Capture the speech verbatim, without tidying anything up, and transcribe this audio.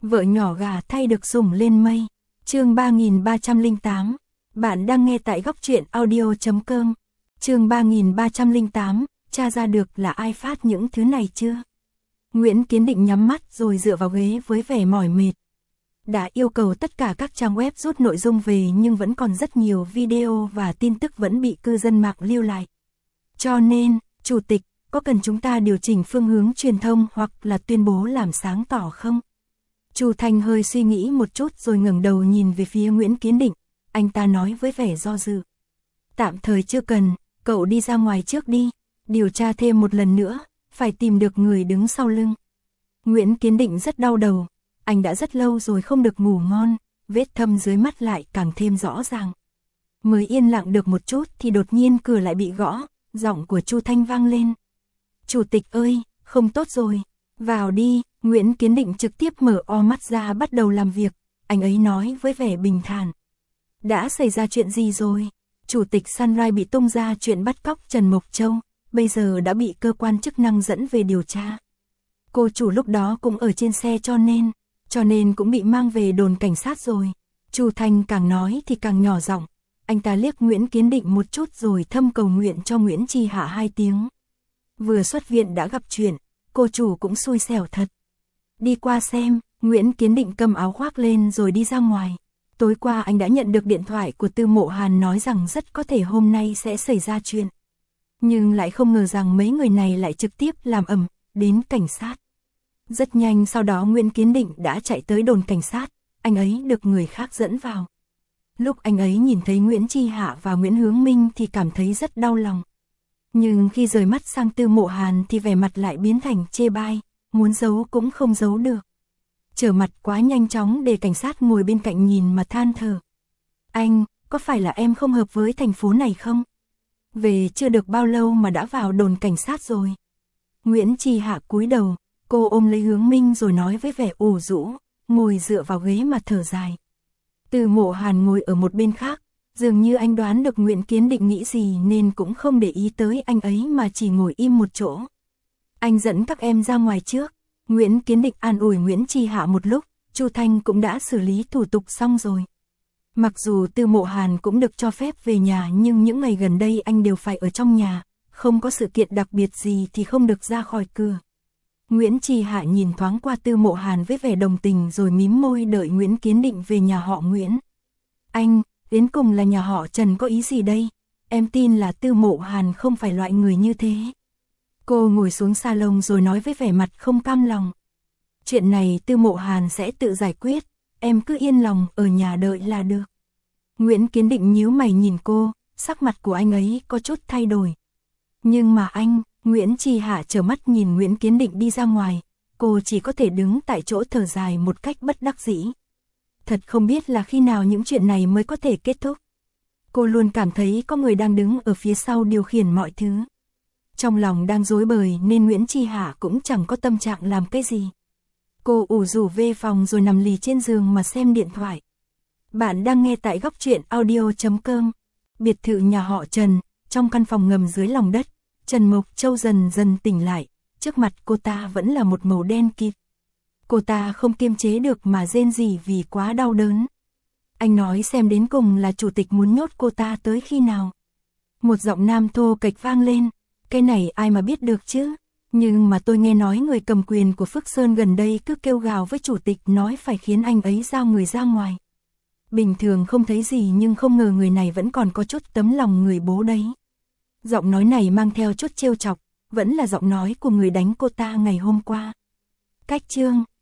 Vợ nhỏ gà thay được sủng lên mây. Chương ba nghìn ba trăm lẻ tám. Bạn đang nghe tại góc truyện audio chấm com. Chương ba nghìn ba trăm lẻ tám. Tra ra được là ai phát những thứ này chưa? Nguyễn Kiến Định nhắm mắt rồi dựa vào ghế với vẻ mỏi mệt. Đã yêu cầu tất cả các trang web rút nội dung về nhưng vẫn còn rất nhiều video và tin tức vẫn bị cư dân mạng lưu lại. Cho nên, Chủ tịch, có cần chúng ta điều chỉnh phương hướng truyền thông hoặc là tuyên bố làm sáng tỏ không? Chu Thanh hơi suy nghĩ một chút rồi ngẩng đầu nhìn về phía Nguyễn Kiến Định. Anh ta nói với vẻ do dự. Tạm thời chưa cần, cậu đi ra ngoài trước đi, điều tra thêm một lần nữa, phải tìm được người đứng sau lưng. Nguyễn Kiến Định rất đau đầu, anh đã rất lâu rồi không được ngủ ngon, vết thâm dưới mắt lại càng thêm rõ ràng. Mới yên lặng được một chút thì đột nhiên cửa lại bị gõ, giọng của Chu Thanh vang lên. Chủ tịch ơi, không tốt rồi, vào đi. Nguyễn Kiến Định trực tiếp mở o mắt ra bắt đầu làm việc, anh ấy nói với vẻ bình thản. Đã xảy ra chuyện gì rồi? Chủ tịch Sunrise bị tung ra chuyện bắt cóc Trần Mộc Châu, bây giờ đã bị cơ quan chức năng dẫn về điều tra. Cô chủ lúc đó cũng ở trên xe cho nên, cho nên cũng bị mang về đồn cảnh sát rồi. Chu Thanh càng nói thì càng nhỏ giọng, anh ta liếc Nguyễn Kiến Định một chút rồi thầm cầu nguyện cho Nguyễn Chi Hạ hai tiếng. Vừa xuất viện đã gặp chuyện, cô chủ cũng xui xẻo thật. Đi qua xem, Nguyễn Kiến Định cầm áo khoác lên rồi đi ra ngoài. Tối qua anh đã nhận được điện thoại của Tư Mộ Hàn nói rằng rất có thể hôm nay sẽ xảy ra chuyện. Nhưng lại không ngờ rằng mấy người này lại trực tiếp làm ầm đến cảnh sát. Rất nhanh sau đó Nguyễn Kiến Định đã chạy tới đồn cảnh sát, anh ấy được người khác dẫn vào. Lúc anh ấy nhìn thấy Nguyễn Chi Hạ và Nguyễn Hướng Minh thì cảm thấy rất đau lòng. Nhưng khi rời mắt sang Tư Mộ Hàn thì vẻ mặt lại biến thành chê bai, muốn giấu cũng không giấu được. Trở mặt quá nhanh chóng để cảnh sát ngồi bên cạnh nhìn mà than thở. Anh, có phải là em không hợp với thành phố này không? Về chưa được bao lâu mà đã vào đồn cảnh sát rồi. Nguyễn Chi Hạ cúi đầu, cô ôm lấy Hướng Minh rồi nói với vẻ ủ rũ, ngồi dựa vào ghế mà thở dài. Từ Mộ Hàn ngồi ở một bên khác, dường như anh đoán được Nguyễn Kiến Định nghĩ gì nên cũng không để ý tới anh ấy mà chỉ ngồi im một chỗ. Anh dẫn các em ra ngoài trước. Nguyễn Kiến Định an ủi Nguyễn Chi Hạ một lúc, Chu Thanh cũng đã xử lý thủ tục xong rồi. Mặc dù Tư Mộ Hàn cũng được cho phép về nhà nhưng những ngày gần đây anh đều phải ở trong nhà, không có sự kiện đặc biệt gì thì không được ra khỏi cửa. Nguyễn Chi Hạ nhìn thoáng qua Tư Mộ Hàn với vẻ đồng tình rồi mím môi đợi Nguyễn Kiến Định về nhà họ Nguyễn. Anh, đến cùng là nhà họ Trần có ý gì đây? Em tin là Tư Mộ Hàn không phải loại người như thế. Cô ngồi xuống salon rồi nói với vẻ mặt không cam lòng. Chuyện này Tư Mộ Hàn sẽ tự giải quyết, em cứ yên lòng ở nhà đợi là được. Nguyễn Kiến Định nhíu mày nhìn cô, sắc mặt của anh ấy có chút thay đổi. Nhưng mà anh, Nguyễn Chi Hạ trở mắt nhìn Nguyễn Kiến Định đi ra ngoài, cô chỉ có thể đứng tại chỗ thở dài một cách bất đắc dĩ. Thật không biết là khi nào những chuyện này mới có thể kết thúc. Cô luôn cảm thấy có người đang đứng ở phía sau điều khiển mọi thứ. Trong lòng đang rối bời nên Nguyễn Chi Hạ cũng chẳng có tâm trạng làm cái gì. Cô ủ rũ về phòng rồi nằm lì trên giường mà xem điện thoại. Bạn đang nghe tại góc truyện audio chấm com. Biệt thự nhà họ Trần, trong căn phòng ngầm dưới lòng đất, Trần Mộc Châu dần dần tỉnh lại, trước mặt cô ta vẫn là một màu đen kịt. Cô ta không kiềm chế được mà rên rỉ vì quá đau đớn. Anh nói xem đến cùng là chủ tịch muốn nhốt cô ta tới khi nào. Một giọng nam thô kệch vang lên. Cái này ai mà biết được chứ, nhưng mà tôi nghe nói người cầm quyền của Phước Sơn gần đây cứ kêu gào với chủ tịch nói phải khiến anh ấy giao người ra ngoài. Bình thường không thấy gì nhưng không ngờ người này vẫn còn có chút tấm lòng người bố đấy. Giọng nói này mang theo chút trêu chọc, vẫn là giọng nói của người đánh cô ta ngày hôm qua. Cách chương,